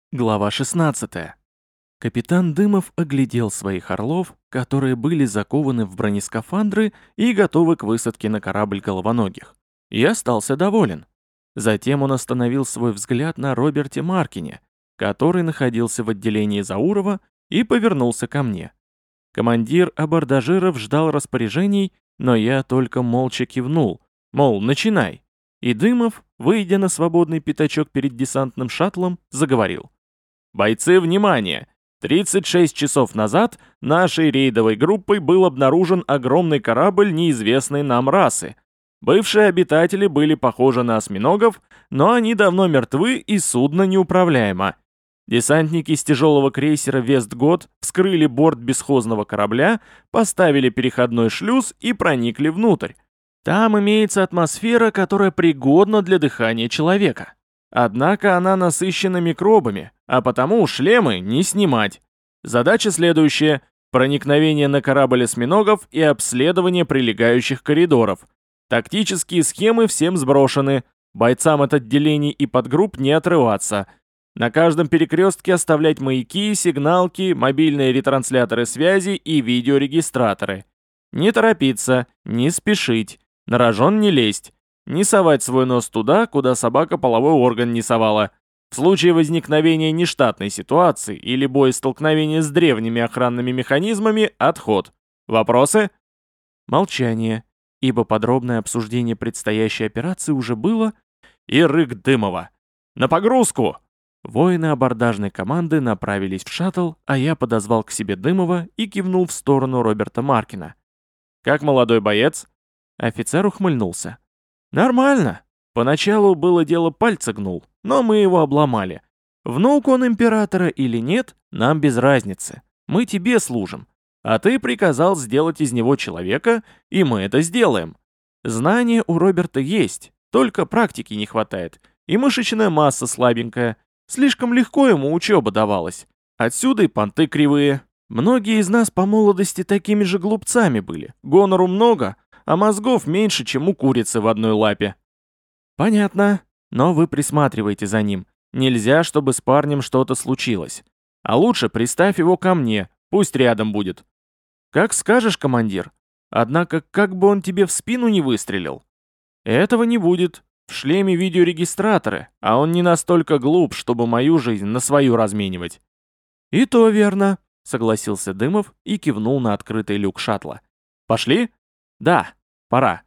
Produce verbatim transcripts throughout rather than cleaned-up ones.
Глава шестнадцатая. Капитан Дымов оглядел своих орлов, которые были закованы в бронескафандры и готовы к высадке на корабль головоногих, и остался доволен. Затем он остановил свой взгляд на Роберте Маркине, который находился в отделении Заурова, и повернулся ко мне. Командир абордажиров ждал распоряжений, но я только молча кивнул, мол, начинай. И Дымов, выйдя на свободный пятачок перед десантным шаттлом, заговорил. «Бойцы, внимание! тридцать шесть часов назад нашей рейдовой группой был обнаружен огромный корабль неизвестной нам расы. Бывшие обитатели были похожи на осьминогов, но они давно мертвы и судно неуправляемо. Десантники с тяжелого крейсера «Вестгот» вскрыли борт бесхозного корабля, поставили переходной шлюз и проникли внутрь. Там имеется атмосфера, которая пригодна для дыхания человека. Однако она насыщена микробами, а потому шлемы не снимать. Задача следующая – проникновение на корабль осьминогов и обследование прилегающих коридоров. Тактические схемы всем сброшены, бойцам от отделений и подгрупп не отрываться. На каждом перекрестке оставлять маяки, сигналки, мобильные ретрансляторы связи и видеорегистраторы. Не торопиться, не спешить, на рожон не лезть. Не совать свой нос туда, куда собака половой орган не совала. В случае возникновения нештатной ситуации или боестолкновения с древними охранными механизмами – отход. Вопросы? Молчание, ибо подробное обсуждение предстоящей операции уже было, и рык Дымова. «На погрузку!» Воины абордажной команды направились в шаттл, а я подозвал к себе Дымова и кивнул в сторону Роберта Маркина. «Как молодой боец?» Офицер ухмыльнулся. «Нормально. Поначалу было дело, пальца гнул, но мы его обломали. Внук он императора или нет, нам без разницы. Мы тебе служим. А ты приказал сделать из него человека, и мы это сделаем. Знания у Роберта есть, только практики не хватает, и мышечная масса слабенькая. Слишком легко ему учеба давалась. Отсюда и понты кривые. Многие из нас по молодости такими же глупцами были. Гонору много, а мозгов меньше, чем у курицы в одной лапе». «Понятно, но вы присматривайте за ним. Нельзя, чтобы с парнем что-то случилось. А лучше приставь его ко мне, пусть рядом будет». «Как скажешь, командир. Однако, как бы он тебе в спину не выстрелил». «Этого не будет. В шлеме видеорегистраторы, а он не настолько глуп, чтобы мою жизнь на свою разменивать». «И то верно», — согласился Дымов и кивнул на открытый люк шаттла. «Пошли?» «Да, пора».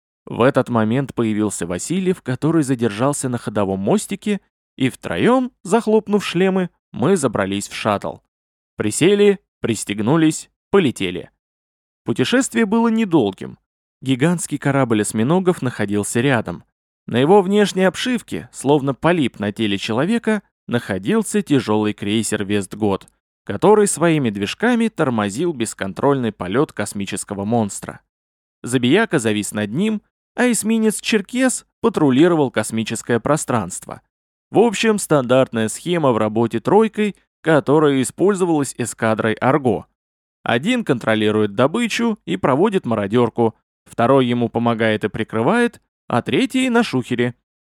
В этот момент появился Васильев, который задержался на ходовом мостике, и втроем, захлопнув шлемы, мы забрались в шаттл. Присели, пристегнулись, полетели. Путешествие было недолгим. Гигантский корабль осьминогов находился рядом. На его внешней обшивке, словно полип на теле человека, находился тяжелый крейсер «Вестгот», который своими движками тормозил бесконтрольный полет космического монстра. Забияка завис над ним, а эсминец «Черкес» патрулировал космическое пространство. В общем, стандартная схема в работе тройкой, которая использовалась эскадрой «Арго». Один контролирует добычу и проводит мародерку, второй ему помогает и прикрывает, а третий на шухере.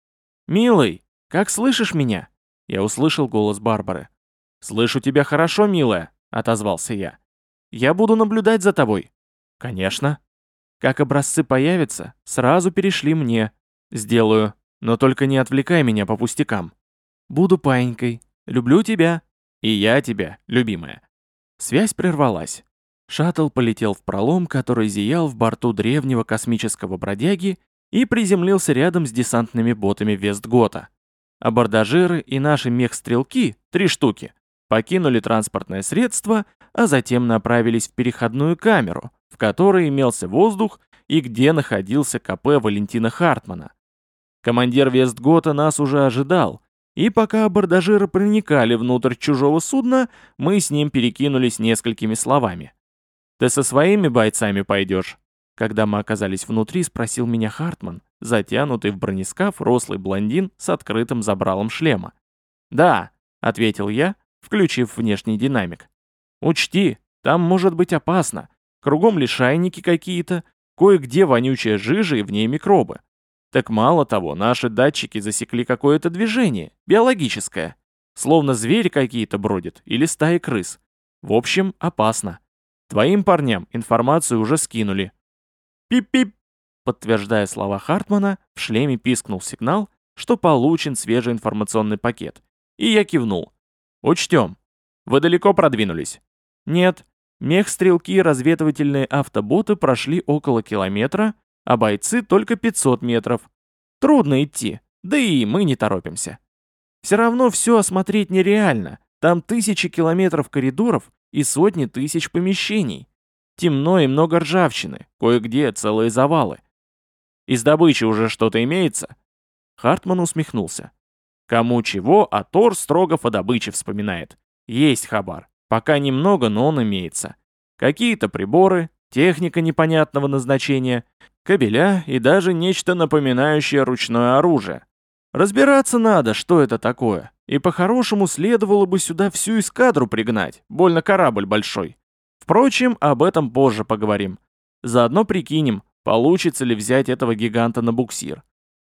«Милый, как слышишь меня?» Я услышал голос Барбары. «Слышу тебя хорошо, милая», — отозвался я. «Я буду наблюдать за тобой». «Конечно». «Как образцы появятся, сразу перешли мне. Сделаю, но только не отвлекай меня по пустякам. Буду паинькой. Люблю тебя. И я тебя, любимая». Связь прервалась. Шаттл полетел в пролом, который зиял в борту древнего космического бродяги, и приземлился рядом с десантными ботами Вестгота. Абордажиры и наши мех-стрелки, три штуки, покинули транспортное средство, а затем направились в переходную камеру, в которой имелся воздух и где находился КП Валентина Хартмана. Командир Вестгота нас уже ожидал, и пока абордажиры проникали внутрь чужого судна, мы с ним перекинулись несколькими словами. «Ты со своими бойцами пойдешь?» Когда мы оказались внутри, спросил меня Хартман, затянутый в бронескаф рослый блондин с открытым забралом шлема. «Да», — ответил я, включив внешний динамик. «Учти, там может быть опасно. Кругом лишайники какие-то, кое-где вонючая жижа и в ней микробы. Так мало того, наши датчики засекли какое-то движение, биологическое. Словно звери какие-то бродят или стаи крыс. В общем, опасно. Твоим парням информацию уже скинули. Пип-пип. Подтверждая слова Хартмана, в шлеме пискнул сигнал, что получен свежий информационный пакет. И я кивнул. Учтем. Вы далеко продвинулись? Нет. Мех-стрелки и разведывательные автоботы прошли около километра, а бойцы только пятьсот метров. Трудно идти, да и мы не торопимся. Все равно все осмотреть нереально. Там тысячи километров коридоров и сотни тысяч помещений. Темно и много ржавчины, кое-где целые завалы. Из добычи уже что-то имеется? Хартман усмехнулся. Кому чего, а Тор строго о добыче вспоминает. Есть хабар. Пока немного, но он имеется. Какие-то приборы, техника непонятного назначения, кабеля и даже нечто напоминающее ручное оружие. Разбираться надо, что это такое. И по-хорошему следовало бы сюда всю эскадру пригнать, больно корабль большой. Впрочем, об этом позже поговорим. Заодно прикинем, получится ли взять этого гиганта на буксир.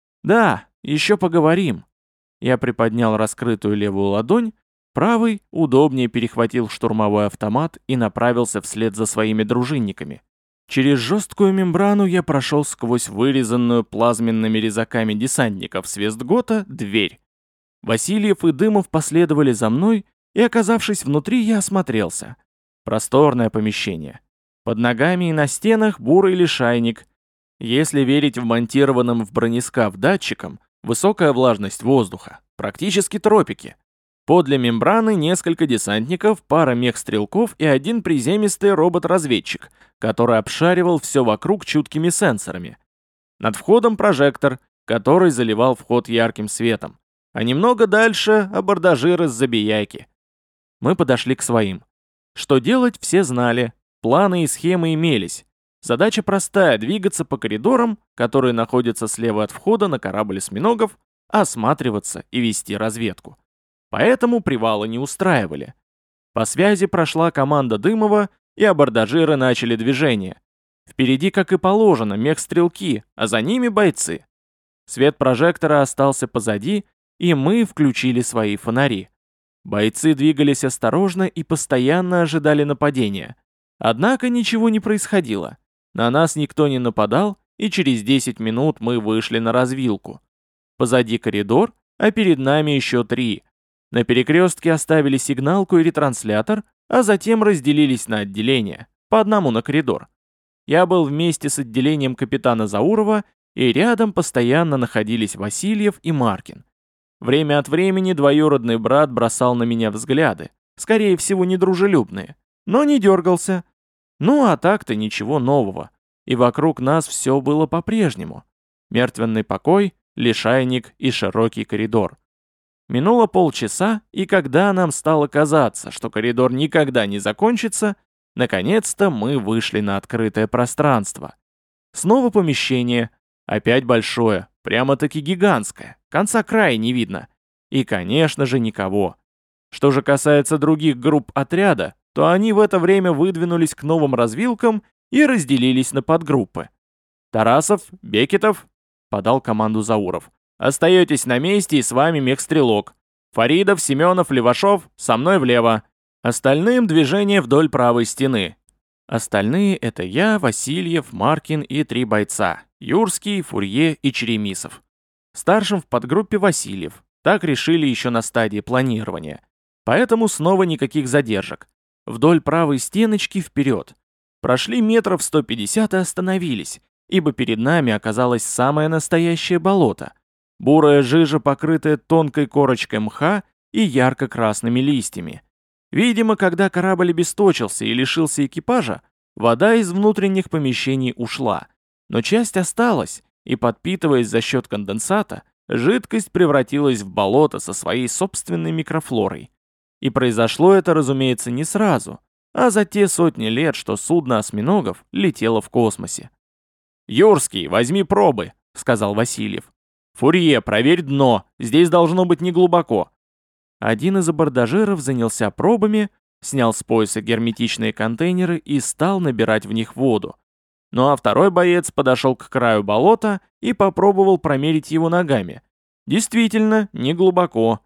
Да, еще поговорим. Я приподнял раскрытую левую ладонь, правый удобнее перехватил штурмовой автомат и направился вслед за своими дружинниками. Через жесткую мембрану я прошел сквозь вырезанную плазменными резаками десантников с Вестгота дверь. Васильев и Дымов последовали за мной, и, оказавшись внутри, я осмотрелся. Просторное помещение. Под ногами и на стенах бурый лишайник. Если верить вмонтированным в бронескаф датчикам, высокая влажность воздуха, практически тропики. Подле мембраны несколько десантников, пара мех-стрелков и один приземистый робот-разведчик, который обшаривал все вокруг чуткими сенсорами. Над входом прожектор, который заливал вход ярким светом. А немного дальше абордажиры с забияки. Мы подошли к своим. Что делать, все знали. Планы и схемы имелись. Задача простая — двигаться по коридорам, которые находятся слева от входа на корабль осьминогов, осматриваться и вести разведку. Поэтому привалы не устраивали. По связи прошла команда Дымова, и абордажиры начали движение. Впереди, как и положено, мех-стрелки, а за ними бойцы. Свет прожектора остался позади, и мы включили свои фонари. Бойцы двигались осторожно и постоянно ожидали нападения. Однако ничего не происходило. На нас никто не нападал, и через десять минут мы вышли на развилку. Позади коридор, а перед нами еще три. На перекрестке оставили сигналку и ретранслятор, а затем разделились на отделения, по одному на коридор. Я был вместе с отделением капитана Заурова, и рядом постоянно находились Васильев и Маркин. Время от времени двоюродный брат бросал на меня взгляды, скорее всего недружелюбные, но не дергался. Ну а так-то ничего нового, и вокруг нас все было по-прежнему. Мертвенный покой, лишайник и широкий коридор. Минуло полчаса, и когда нам стало казаться, что коридор никогда не закончится, наконец-то мы вышли на открытое пространство. Снова помещение, опять большое, прямо-таки гигантское, конца края не видно. И, конечно же, никого. Что же касается других групп отряда, то они в это время выдвинулись к новым развилкам и разделились на подгруппы. «Тарасов, Бекетов», — подал команду Зауров. «Остаетесь на месте, и с вами мех-стрелок. Фаридов, Семенов, Левашов, со мной влево. Остальным движение вдоль правой стены». Остальные — это я, Васильев, Маркин и три бойца — Юрский, Фурье и Черемисов. Старшим в подгруппе Васильев. Так решили еще на стадии планирования. Поэтому снова никаких задержек. Вдоль правой стеночки вперед. Прошли метров сто пятьдесят и остановились, ибо перед нами оказалось самое настоящее болото. Бурая жижа, покрытая тонкой корочкой мха и ярко-красными листьями. Видимо, когда корабль обесточился и лишился экипажа, вода из внутренних помещений ушла, но часть осталась, и, подпитываясь за счет конденсата, жидкость превратилась в болото со своей собственной микрофлорой. И произошло это, разумеется, не сразу, а за те сотни лет, что судно осьминогов летело в космосе. «Юрский, возьми пробы», — сказал Васильев. «Фурье, проверь дно, здесь должно быть неглубоко». Один из абордажиров занялся пробами, снял с пояса герметичные контейнеры и стал набирать в них воду. Ну а второй боец подошел к краю болота и попробовал промерить его ногами. Действительно, неглубоко.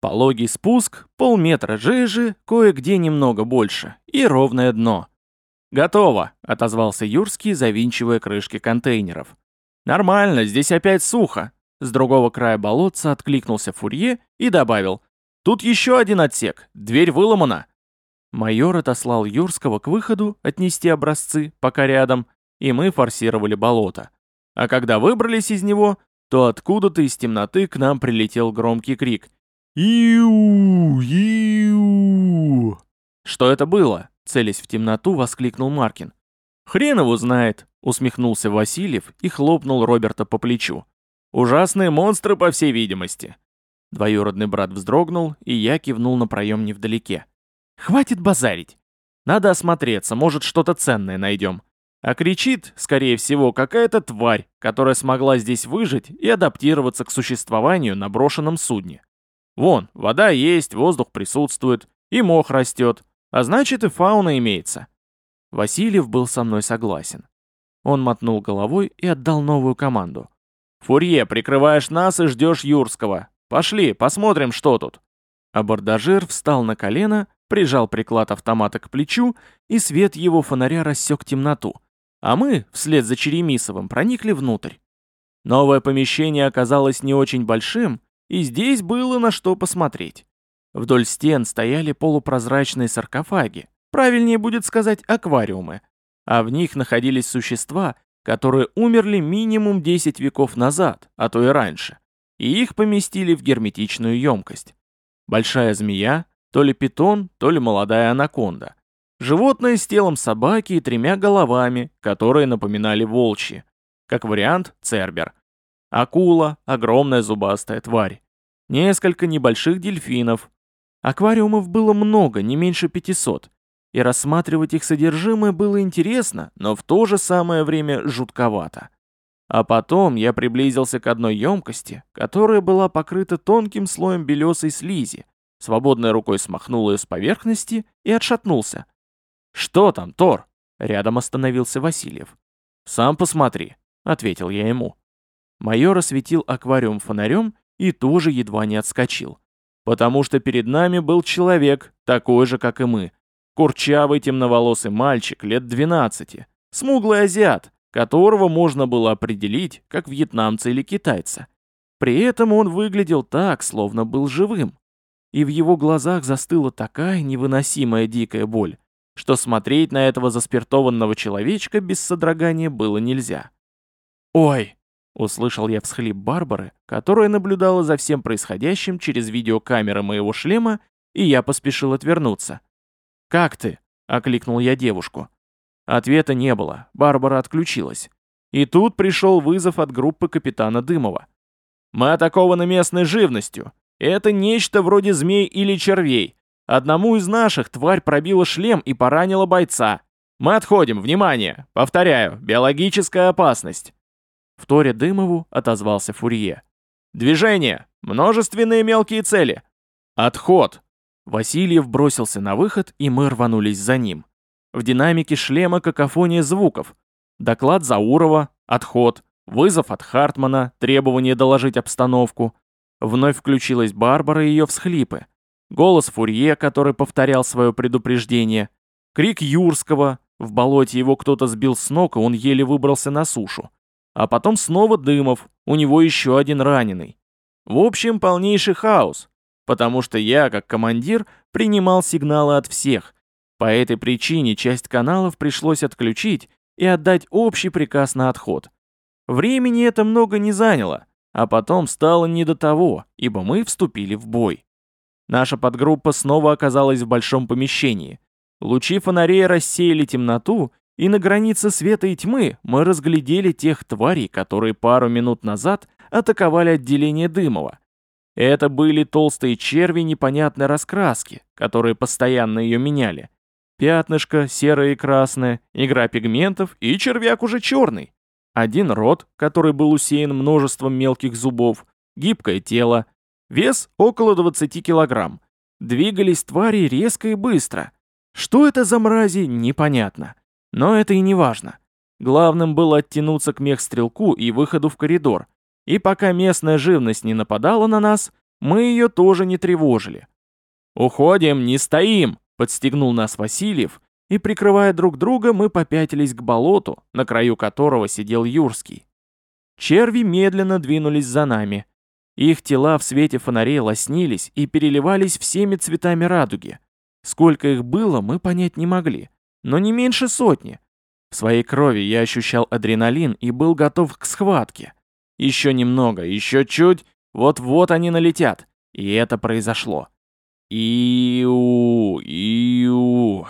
Пологий спуск, полметра жиже, кое-где немного больше, и ровное дно. «Готово», — отозвался Юрский, завинчивая крышки контейнеров. «Нормально, здесь опять сухо». С другого края болотца откликнулся Фурье и добавил: «Тут еще один отсек, дверь выломана». Майор отослал Юрского к выходу отнести образцы, пока рядом, и мы форсировали болото. А когда выбрались из него, то откуда-то из темноты к нам прилетел громкий крик: «Иу! Иу!» «Что это было?» — целясь в темноту, воскликнул Маркин. «Хрен его знает», — усмехнулся Васильев и хлопнул Роберта по плечу. «Ужасные монстры, по всей видимости». Двоюродный брат вздрогнул, и я кивнул на проем невдалеке. «Хватит базарить. Надо осмотреться, может, что-то ценное найдем». А кричит, скорее всего, какая-то тварь, которая смогла здесь выжить и адаптироваться к существованию на брошенном судне. Вон, вода есть, воздух присутствует, и мох растет, а значит и фауна имеется. Васильев был со мной согласен. Он мотнул головой и отдал новую команду. «Фурье, прикрываешь нас и ждешь Юрского. Пошли, посмотрим, что тут». Абордажир встал на колено, прижал приклад автомата к плечу, и свет его фонаря рассек темноту. А мы, вслед за Черемисовым, проникли внутрь. Новое помещение оказалось не очень большим, и здесь было на что посмотреть. Вдоль стен стояли полупрозрачные саркофаги, правильнее будет сказать аквариумы, а в них находились существа, которые умерли минимум десять веков назад, а то и раньше, и их поместили в герметичную емкость. Большая змея, то ли питон, то ли молодая анаконда. Животное с телом собаки и тремя головами, которые напоминали волчьи. Как вариант, цербер. Акула, огромная зубастая тварь. Несколько небольших дельфинов. Аквариумов было много, не меньше пятисот. И рассматривать их содержимое было интересно, но в то же самое время жутковато. А потом я приблизился к одной емкости, которая была покрыта тонким слоем белесой слизи, свободной рукой смахнул ее с поверхности и отшатнулся. «Что там, Тор?» — рядом остановился Васильев. «Сам посмотри», — ответил я ему. Майор осветил аквариум фонарем и тоже едва не отскочил. Потому что перед нами был человек, такой же, как и мы. Курчавый темноволосый мальчик лет двенадцати, смуглый азиат, которого можно было определить как вьетнамца или китайца. При этом он выглядел так, словно был живым. И в его глазах застыла такая невыносимая дикая боль, что смотреть на этого заспиртованного человечка без содрогания было нельзя. «Ой!» — услышал я всхлип Барбары, которая наблюдала за всем происходящим через видеокамеры моего шлема, и я поспешил отвернуться. «Как ты?» — окликнул я девушку. Ответа не было, Барбара отключилась. И тут пришел вызов от группы капитана Дымова. «Мы атакованы местной живностью. Это нечто вроде змей или червей. Одному из наших тварь пробила шлем и поранила бойца. Мы отходим, внимание! Повторяю, биологическая опасность!» В торе Дымову отозвался Фурье. «Движение! Множественные мелкие цели! Отход!» Васильев бросился на выход, и мы рванулись за ним. В динамике шлема какофония звуков. Доклад Заурова, отход, вызов от Хартмана, требование доложить обстановку. Вновь включилась Барбара и ее всхлипы. Голос Фурье, который повторял свое предупреждение. Крик Юрского. В болоте его кто-то сбил с ног, и он еле выбрался на сушу. А потом снова Дымов, у него еще один раненый. В общем, полнейший хаос, потому что я, как командир, принимал сигналы от всех. По этой причине часть каналов пришлось отключить и отдать общий приказ на отход. Времени это много не заняло, а потом стало не до того, ибо мы вступили в бой. Наша подгруппа снова оказалась в большом помещении. Лучи фонарей рассеяли темноту, и на границе света и тьмы мы разглядели тех тварей, которые пару минут назад атаковали отделение Дымова. Это были толстые черви непонятной раскраски, которые постоянно ее меняли. Пятнышко, серое и красное, игра пигментов и червяк уже черный. Один рот, который был усеян множеством мелких зубов, гибкое тело, вес около двадцати килограмм. Двигались твари резко и быстро. Что это за мрази, непонятно. Но это и не важно. Главным было оттянуться к мехстрелку и выходу в коридор. И пока местная живность не нападала на нас, мы ее тоже не тревожили. «Уходим, не стоим!» — подстегнул нас Васильев, и, прикрывая друг друга, мы попятились к болоту, на краю которого сидел Юрский. Черви медленно двинулись за нами. Их тела в свете фонарей лоснились и переливались всеми цветами радуги. Сколько их было, мы понять не могли, но не меньше сотни. В своей крови я ощущал адреналин и был готов к схватке. Еще немного, еще чуть, вот-вот они налетят. И это произошло. «Иу, иу,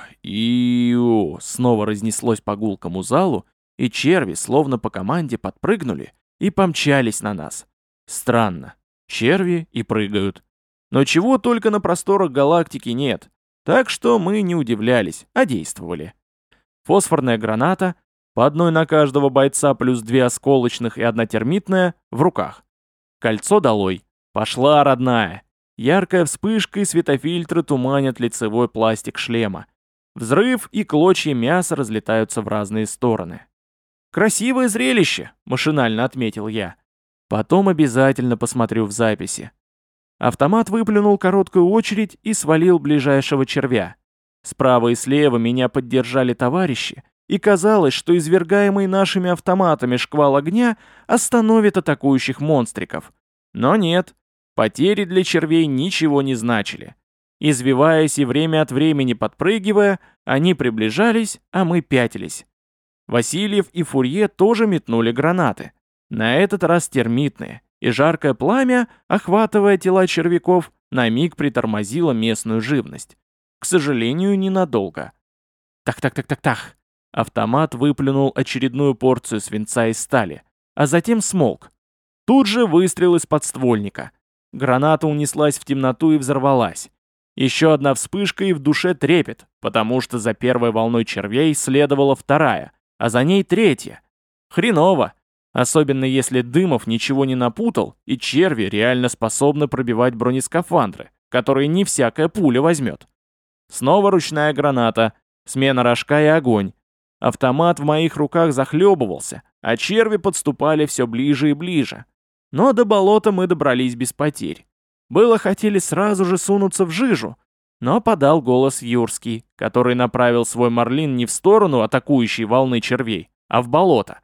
иу», снова разнеслось по гулкому залу, и черви, словно по команде, подпрыгнули и помчались на нас. Странно, черви и прыгают. Но чего только на просторах галактики нет, так что мы не удивлялись, а действовали. Фосфорная граната, по одной на каждого бойца плюс две осколочных и одна термитная, в руках. Кольцо долой. Пошла, родная. Яркая вспышка и светофильтры туманят лицевой пластик шлема. Взрыв и клочья мяса разлетаются в разные стороны. «Красивое зрелище», — машинально отметил я. «Потом обязательно посмотрю в записи». Автомат выплюнул короткую очередь и свалил ближайшего червя. Справа и слева меня поддержали товарищи, и казалось, что извергаемый нашими автоматами шквал огня остановит атакующих монстриков. Но нет. Потери для червей ничего не значили. Извиваясь и время от времени подпрыгивая, они приближались, а мы пятились. Васильев и Фурье тоже метнули гранаты. На этот раз термитные, и жаркое пламя, охватывая тела червяков, на миг притормозило местную живность. К сожалению, ненадолго. Так-так-так-так-так. Автомат выплюнул очередную порцию свинца и стали, а затем смолк. Тут же выстрел из подствольника. Граната унеслась в темноту и взорвалась. Еще одна вспышка и в душе трепет, потому что за первой волной червей следовала вторая, а за ней третья. Хреново, особенно если Дымов ничего не напутал, и черви реально способны пробивать бронескафандры, которые не всякая пуля возьмет. Снова ручная граната, смена рожка и огонь. Автомат в моих руках захлебывался, а черви подступали все ближе и ближе. Но до болота мы добрались без потерь. Было хотели сразу же сунуться в жижу, но подал голос Юрский, который направил свой марлин не в сторону атакующей волны червей, а в болото.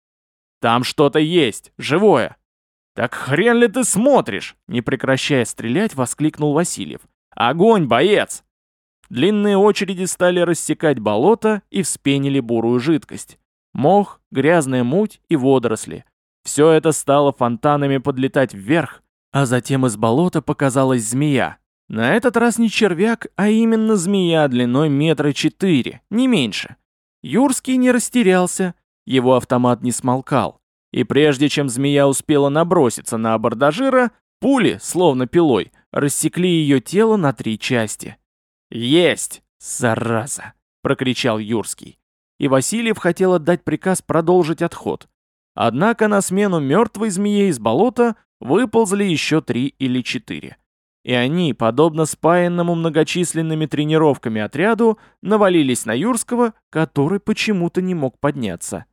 «Там что-то есть, живое!» «Так хрен ли ты смотришь?» Не прекращая стрелять, воскликнул Васильев. «Огонь, боец!» Длинные очереди стали рассекать болото и вспенили бурую жидкость. Мох, грязная муть и водоросли. Все это стало фонтанами подлетать вверх, а затем из болота показалась змея. На этот раз не червяк, а именно змея длиной метра четыре, не меньше. Юрский не растерялся, его автомат не смолкал. И прежде чем змея успела наброситься на абордажира, пули, словно пилой, рассекли ее тело на три части. «Есть, зараза!» — прокричал Юрский. И Васильев хотел отдать приказ продолжить отход. Однако на смену мертвой змее из болота выползли еще три или четыре. И они, подобно спаянному многочисленными тренировками отряду, навалились на Юрского, который почему-то не мог подняться.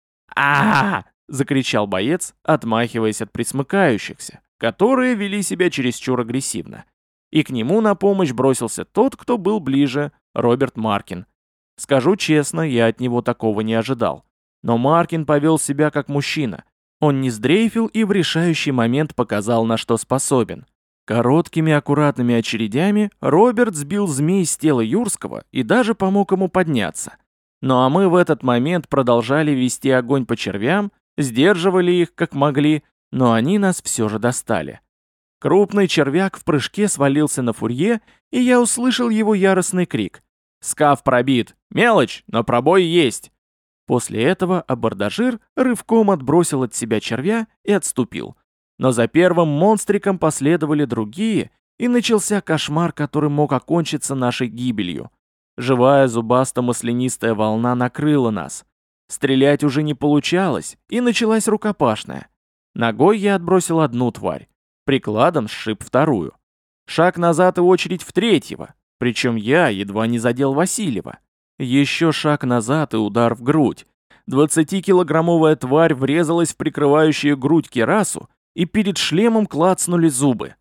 а закричал боец, отмахиваясь от присмыкающихся, которые вели себя чересчур агрессивно. И к нему на помощь бросился тот, кто был ближе, Роберт Маркин. Скажу честно, я от него такого не ожидал. Но Маркин повел себя как мужчина. Он не сдрейфил и в решающий момент показал, на что способен. Короткими аккуратными очередями Роберт сбил змей с тела Юрского и даже помог ему подняться. Ну а мы в этот момент продолжали вести огонь по червям, сдерживали их как могли, но они нас все же достали. Крупный червяк в прыжке свалился на Фурье, и я услышал его яростный крик. «Скаф пробит! Мелочь, но пробой есть!» После этого абордажир рывком отбросил от себя червя и отступил. Но за первым монстриком последовали другие, и начался кошмар, который мог окончиться нашей гибелью. Живая зубасто-маслянистая волна накрыла нас. Стрелять уже не получалось, и началась рукопашная. Ногой я отбросил одну тварь, прикладом сшиб вторую. Шаг назад и очередь в третьего, причем я едва не задел Васильева. Еще шаг назад и удар в грудь. Двадцатикилограммовая тварь врезалась в прикрывающую грудь кирасу, и перед шлемом клацнули зубы.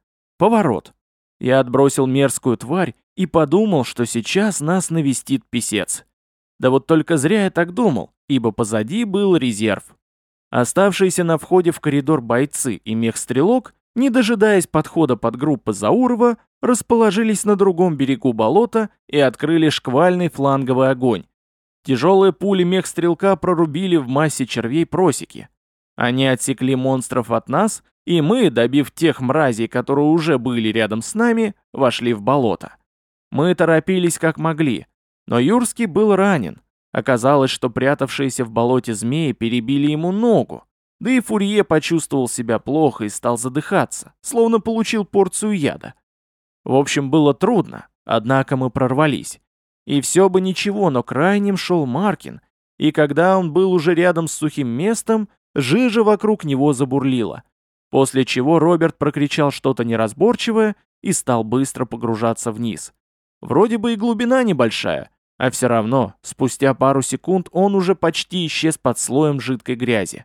Поворот. Я отбросил мерзкую тварь и подумал, что сейчас нас навестит писец. Да вот только зря я так думал, ибо позади был резерв. Оставшиеся на входе в коридор бойцы и мехстрелок, не дожидаясь подхода подгруппы Заурова, расположились на другом берегу болота и открыли шквальный фланговый огонь. Тяжелые пули мехстрелка прорубили в массе червей просеки. Они отсекли монстров от нас, и мы, добив тех мразей, которые уже были рядом с нами, вошли в болото. Мы торопились как могли, но Юрский был ранен. Оказалось, что прятавшиеся в болоте змеи перебили ему ногу, да и Фурье почувствовал себя плохо и стал задыхаться, словно получил порцию яда. В общем, было трудно, однако мы прорвались. И все бы ничего, но крайним шел Маркин, и когда он был уже рядом с сухим местом, жижа вокруг него забурлила, после чего Роберт прокричал что-то неразборчивое и стал быстро погружаться вниз. Вроде бы и глубина небольшая, а все равно, спустя пару секунд он уже почти исчез под слоем жидкой грязи.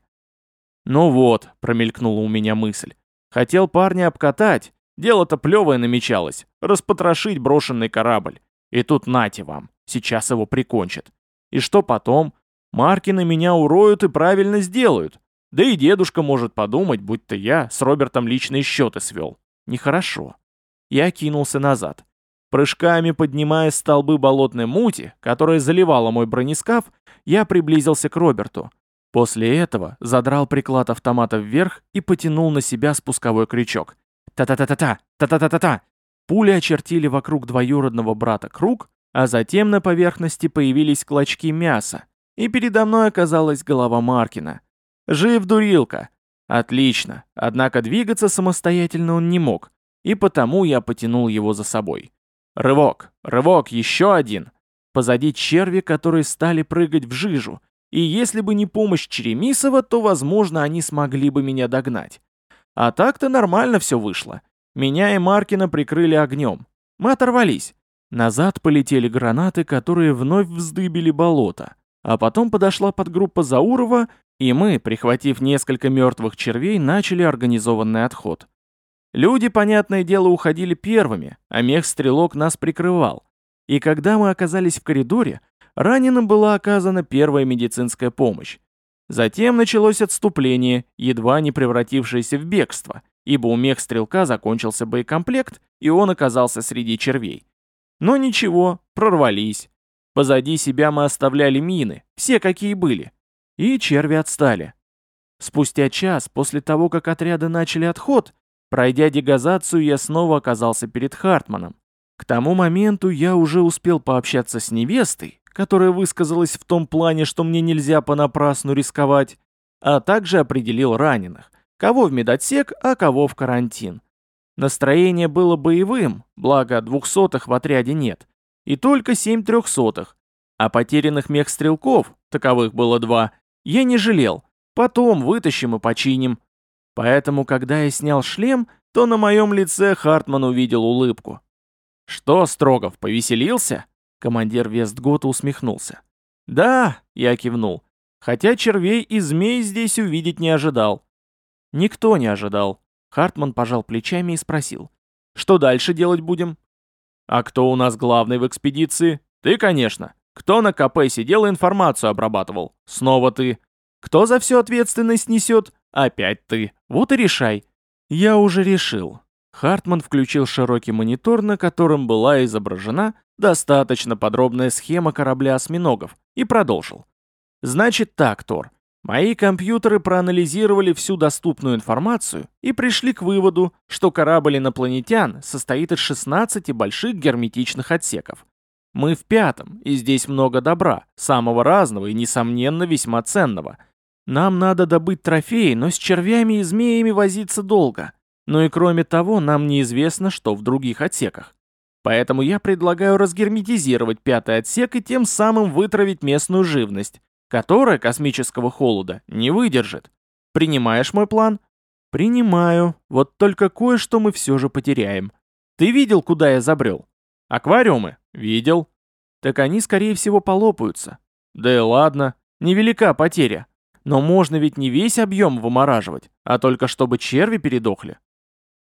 «Ну вот», — промелькнула у меня мысль, — хотел парня обкатать, дело-то плевое намечалось, распотрошить брошенный корабль. И тут нате вам, сейчас его прикончат. И что потом? Маркины меня уроют и правильно сделают. Да и дедушка может подумать, будто я с Робертом личные счеты свел. Нехорошо. Я кинулся назад. Прыжками поднимая столбы болотной мути, которая заливала мой бронескаф, я приблизился к Роберту. После этого задрал приклад автомата вверх и потянул на себя спусковой крючок. Та-та-та-та-та! Та-та-та-та-та! Пули очертили вокруг двоюродного брата круг, а затем на поверхности появились клочки мяса, и передо мной оказалась голова Маркина. Жив, дурилка! Отлично, однако двигаться самостоятельно он не мог, и потому я потянул его за собой. Рывок, рывок, еще один. Позади черви, которые стали прыгать в жижу, и если бы не помощь Черемисова, то, возможно, они смогли бы меня догнать. А так-то нормально все вышло. Меня и Маркина прикрыли огнем. Мы оторвались. Назад полетели гранаты, которые вновь вздыбили болото. А потом подошла подгруппа Заурова, и мы, прихватив несколько мертвых червей, начали организованный отход. Люди, понятное дело, уходили первыми, а мех-стрелок нас прикрывал. И когда мы оказались в коридоре, раненым была оказана первая медицинская помощь. Затем началось отступление, едва не превратившееся в бегство, ибо у мех-стрелка закончился боекомплект, и он оказался среди червей. Но ничего, прорвались. Позади себя мы оставляли мины, все какие были. И черви отстали. Спустя час, после того, как отряды начали отход, пройдя дегазацию, я снова оказался перед Хартманом. К тому моменту я уже успел пообщаться с невестой, которая высказалась в том плане, что мне нельзя понапрасну рисковать, а также определил раненых. Кого в медотсек, а кого в карантин. Настроение было боевым, благо двухсотых в отряде нет, и только семь трехсотых. А потерянных мех-стрелков, таковых было два, я не жалел, потом вытащим и починим. Поэтому, когда я снял шлем, то на моем лице Хартман увидел улыбку. «Что, Строгов, повеселился?» Командир Вестгота усмехнулся. «Да», — я кивнул, хотя червей и змей здесь увидеть не ожидал. Никто не ожидал. Хартман пожал плечами и спросил. «Что дальше делать будем?» «А кто у нас главный в экспедиции?» «Ты, конечно. Кто на ка пэ сидел и информацию обрабатывал?» «Снова ты. Кто за всю ответственность несет?» «Опять ты. Вот и решай». «Я уже решил». Хартман включил широкий монитор, на котором была изображена достаточно подробная схема корабля-осьминогов, и продолжил. «Значит так, Тор. Мои компьютеры проанализировали всю доступную информацию и пришли к выводу, что корабль инопланетян состоит из шестнадцати больших герметичных отсеков. Мы в пятом, и здесь много добра, самого разного и, несомненно, весьма ценного. Нам надо добыть трофеи, но с червями и змеями возиться долго. Ну и кроме того, нам неизвестно, что в других отсеках. Поэтому я предлагаю разгерметизировать пятый отсек и тем самым вытравить местную живность, которая космического холода не выдержит. Принимаешь мой план?» «Принимаю. Вот только кое-что мы все же потеряем. Ты видел, куда я забрел?» «Аквариумы?» «Видел». «Так они, скорее всего, полопаются». «Да и ладно. Невелика потеря. Но можно ведь не весь объем вымораживать, а только чтобы черви передохли».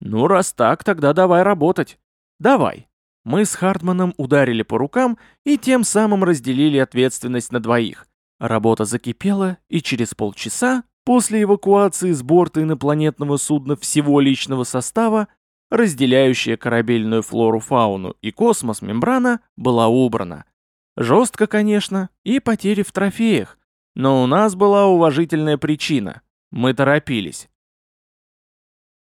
Ну, раз так, тогда давай работать. Давай. Мы с Хартманом ударили по рукам и тем самым разделили ответственность на двоих. Работа закипела, и через полчаса, после эвакуации с борта инопланетного судна всего личного состава, разделяющая корабельную флору-фауну и космос мембрана была убрана. Жестко, конечно, и потери в трофеях, но у нас была уважительная причина. Мы торопились.